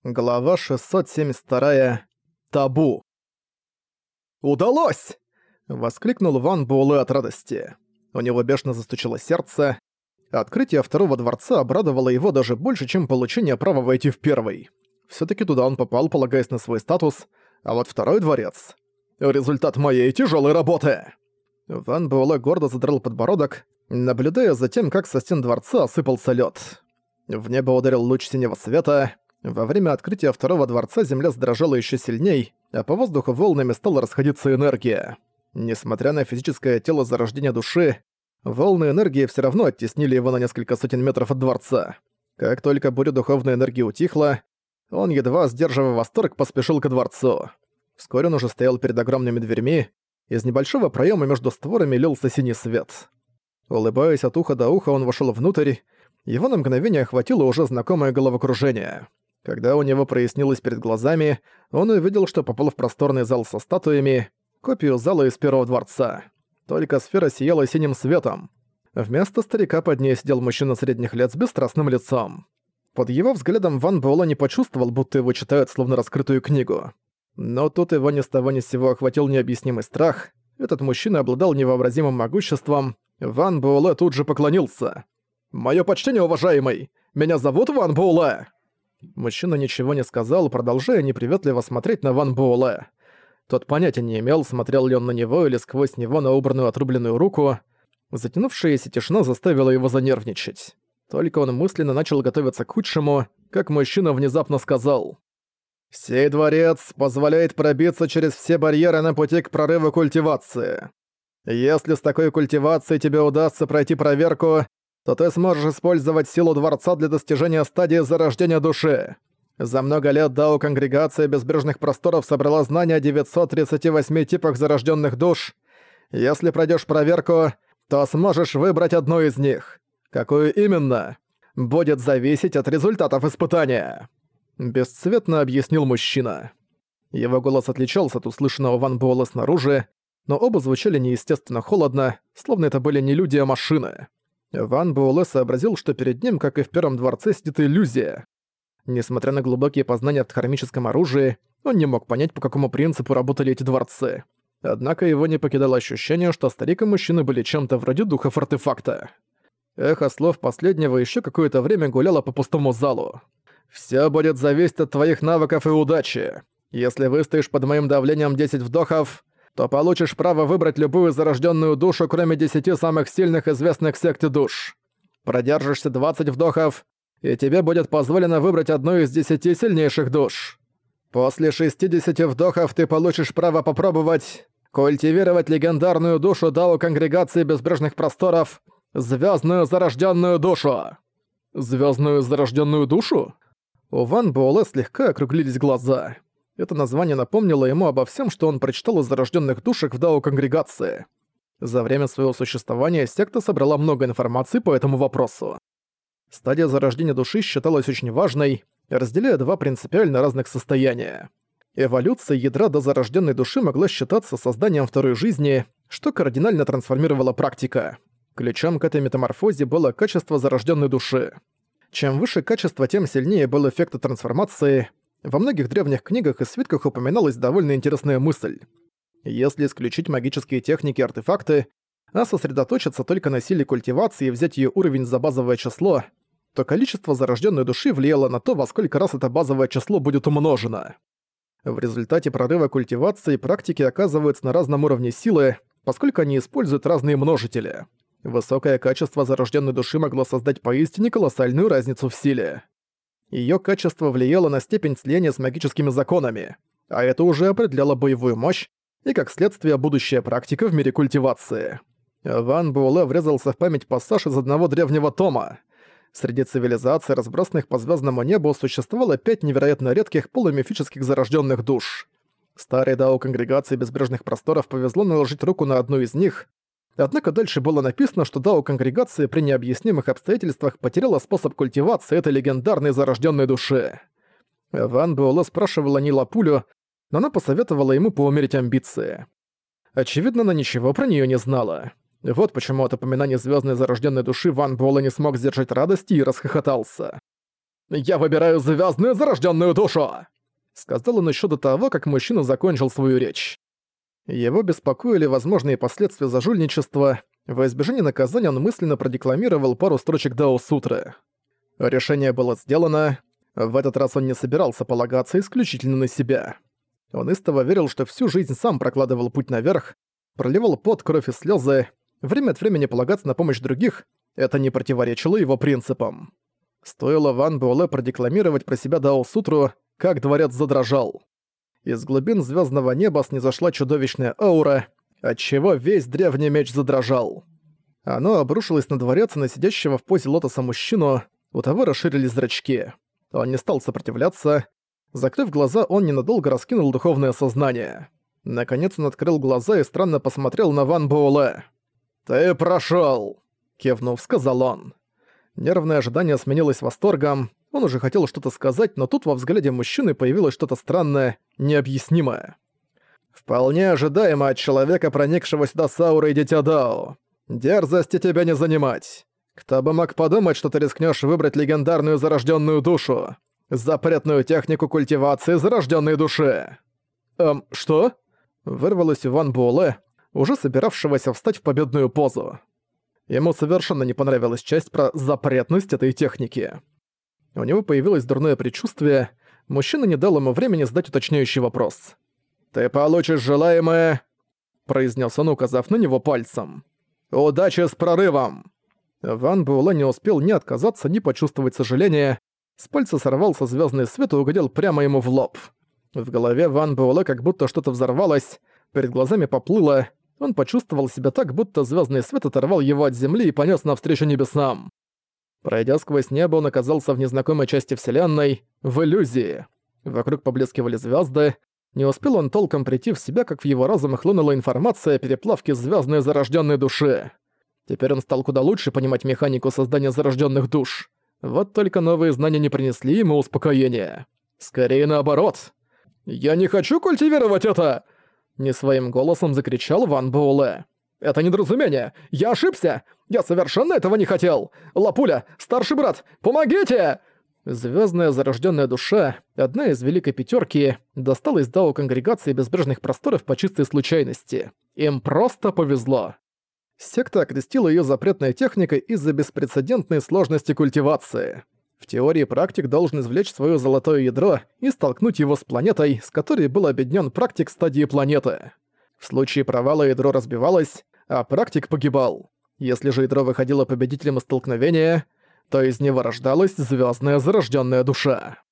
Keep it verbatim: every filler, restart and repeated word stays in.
Глава шестьсот семьдесят два. Табу. «Удалось!» — воскликнул Ван Буэлэ от радости. У него бешено застучало сердце. Открытие второго дворца обрадовало его даже больше, чем получение права войти в первый. Всё-таки туда он попал, полагаясь на свой статус, а вот второй дворец — результат моей тяжёлой работы. Ван Буэлэ гордо задрал подбородок, наблюдая за тем, как со стен дворца осыпался лёд. В небо ударил луч синего света. Во время открытия второго дворца земля задрожала ещё сильней, а по воздуху волнами стала расходиться энергия. Несмотря на физическое тело зарождения души, волны энергии всё равно оттеснили его на несколько сотен метров от дворца. Как только буря духовной энергии утихла, он, едва сдерживая восторг, поспешил ко дворцу. Вскоре он уже стоял перед огромными дверьми, из небольшого проёма между створами лился синий свет. Улыбаясь от уха до уха, он вошёл внутрь, его на мгновение охватило уже знакомое головокружение. Когда у него прояснилось перед глазами, он увидел, что попал в просторный зал со статуями, копию зала из первого дворца. Только сфера сияла синим светом. Вместо старика под ней сидел мужчина средних лет с бесстрастным лицом. Под его взглядом Ван Буэлэ не почувствовал, будто его читают словно раскрытую книгу. Но тут его ни с того ни с сего охватил необъяснимый страх. Этот мужчина обладал невообразимым могуществом. Ван Буэлэ тут же поклонился. «Моё почтение, уважаемый! Меня зовут Ван Буэлэ!» Мужчина ничего не сказал, продолжая неприветливо смотреть на Ван Буэлэ. Тот понятия не имел, смотрел ли он на него или сквозь него на убранную отрубленную руку. Затянувшаяся тишина заставила его занервничать. Только он мысленно начал готовиться к худшему, как мужчина внезапно сказал: «Сей дворец позволяет пробиться через все барьеры на пути к прорыву культивации. Если с такой культивацией тебе удастся пройти проверку, то ты сможешь использовать силу дворца для достижения стадии зарождения души. За много лет Дао Конгрегация Безбрежных Просторов собрала знания о девятьсот тридцати восьми типах зарожденных душ. Если пройдешь проверку, то сможешь выбрать одну из них. Какую именно, будет зависеть от результатов испытания», — бесцветно объяснил мужчина. Его голос отличался от услышанного Ван Буэлэ снаружи, но оба звучали неестественно холодно, словно это были не люди, а машины. Ван Буэлэ сообразил, что перед ним, как и в первом дворце, сидит иллюзия. Несмотря на глубокие познания в дхармическом оружии, он не мог понять, по какому принципу работали эти дворцы. Однако его не покидало ощущение, что старик и мужчина были чем-то вроде духов артефакта. Эхо слов последнего ещё какое-то время гуляло по пустому залу. «Всё будет зависеть от твоих навыков и удачи. Если выстоишь под моим давлением десять вдохов, то получишь право выбрать любую зарожденную душу, кроме десяти самых сильных известных секте душ. Продержишься двадцать вдохов, и тебе будет позволено выбрать одну из десяти сильнейших душ. После шестидесяти вдохов ты получишь право попробовать культивировать легендарную душу Дао Конгрегации Безбрежных Просторов — Звездную Зарожденную Душу». «Звездную Зарожденную Душу?» У Ван Буэлэ слегка округлились глаза. Это название напомнило ему обо всем, что он прочитал о зарожденных душах в Дао Конгрегации. За время своего существования секта собрала много информации по этому вопросу. Стадия зарождения души считалась очень важной, разделяя два принципиально разных состояния. Эволюция ядра до зарожденной души могла считаться созданием второй жизни, что кардинально трансформировала практика. Ключом к этой метаморфозе было качество зарожденной души. Чем выше качество, тем сильнее был эффект трансформации. Во многих древних книгах и свитках упоминалась довольно интересная мысль. Если исключить магические техники и артефакты, а сосредоточиться только на силе культивации и взять ее уровень за базовое число, то количество зарожденной души влияло на то, во сколько раз это базовое число будет умножено. В результате прорыва культивации практики оказываются на разном уровне силы, поскольку они используют разные множители. Высокое качество зарожденной души могло создать поистине колоссальную разницу в силе. Её качество влияло на степень слияния с магическими законами, а это уже определяло боевую мощь и, как следствие, будущая практика в мире культивации. Ван Буэлэ врезался в память пассаж из одного древнего тома. Среди цивилизаций, разбросанных по звёздному небу, существовало пять невероятно редких полумифических зарождённых душ. Старой Дао Конгрегации Безбрежных Просторов повезло наложить руку на одну из них, однако дальше было написано, что Дао Конгрегация при необъяснимых обстоятельствах потеряла способ культивации этой легендарной зарождённой души. Ван Буэлэ спрашивала не Лапулю, но она посоветовала ему поумерить амбиции. Очевидно, она ничего про неё не знала. Вот почему от упоминания звёздной зарождённой души Ван Буэлэ не смог сдержать радости и расхохотался. «Я выбираю звездную зарожденную душу!» Сказал он еще до того, как мужчина закончил свою речь. Его беспокоили возможные последствия зажульничества. Во избежание наказания он мысленно продекламировал пару строчек Дао-сутры. Решение было сделано. В этот раз он не собирался полагаться исключительно на себя. Он истово верил, что всю жизнь сам прокладывал путь наверх, проливал пот, кровь и слезы. Время от времени полагаться на помощь других — это не противоречило его принципам. Стоило Ван Буэлэ продекламировать про себя Дао-сутру, как дворец задрожал. Из глубин звездного неба снизошла чудовищная аура, отчего весь древний меч задрожал. Оно обрушилось на дворец и на сидящего в позе лотоса мужчину, у того расширились зрачки. Он не стал сопротивляться. Закрыв глаза, он ненадолго раскинул духовное сознание. Наконец он открыл глаза и странно посмотрел на Ван Буэлэ. «Ты прошёл!» — кивнув, сказал он. Нервное ожидание сменилось восторгом. Он уже хотел что-то сказать, но тут во взгляде мужчины появилось что-то странное, необъяснимое. «Вполне ожидаемо от человека, проникшего сюда с аурой Дитя Дао. Дерзости тебя не занимать. Кто бы мог подумать, что ты рискнешь выбрать легендарную зарожденную душу, запретную технику культивации зарожденной души». «Эм, что?» — вырвалось у Ван Буэлэ, уже собиравшегося встать в победную позу. Ему совершенно не понравилась часть про запретность этой техники. У него появилось дурное предчувствие, мужчина не дал ему времени задать уточняющий вопрос. «Ты получишь желаемое», — произнес он, указав на него пальцем. «Удачи с прорывом!» Ван Буэлэ не успел ни отказаться, ни почувствовать сожаления. С пальца сорвался звездный свет и угодил прямо ему в лоб. В голове Ван Буэлэ как будто что-то взорвалось, перед глазами поплыло. Он почувствовал себя так, будто звездный свет оторвал его от земли и понес навстречу небесам. Пройдя сквозь небо, он оказался в незнакомой части Вселенной, в иллюзии. Вокруг поблескивали звезды. Не успел он толком прийти в себя, как в его разум хлынула информация о переплавке звездной зарожденной души. Теперь он стал куда лучше понимать механику создания зарожденных душ. Вот только новые знания не принесли ему успокоения. Скорее наоборот. «Я не хочу культивировать это!» Не своим голосом закричал Ван Буэлэ. «Это недоразумение! Я ошибся! Я совершенно этого не хотел! Лапуля, старший брат, помогите!» Звездная зарожденная душа, одна из великой пятерки, досталась Дао Конгрегации Безбрежных Просторов по чистой случайности. Им просто повезло. Секта окрестила ее запретной техникой из-за беспрецедентной сложности культивации. В теории практик должен извлечь свое золотое ядро и столкнуть его с планетой, с которой был объединен практик стадии планеты. В случае провала ядро разбивалось, а практик погибал. Если же ядро выходило победителем из столкновения, то из него рождалась звездная зарожденная душа.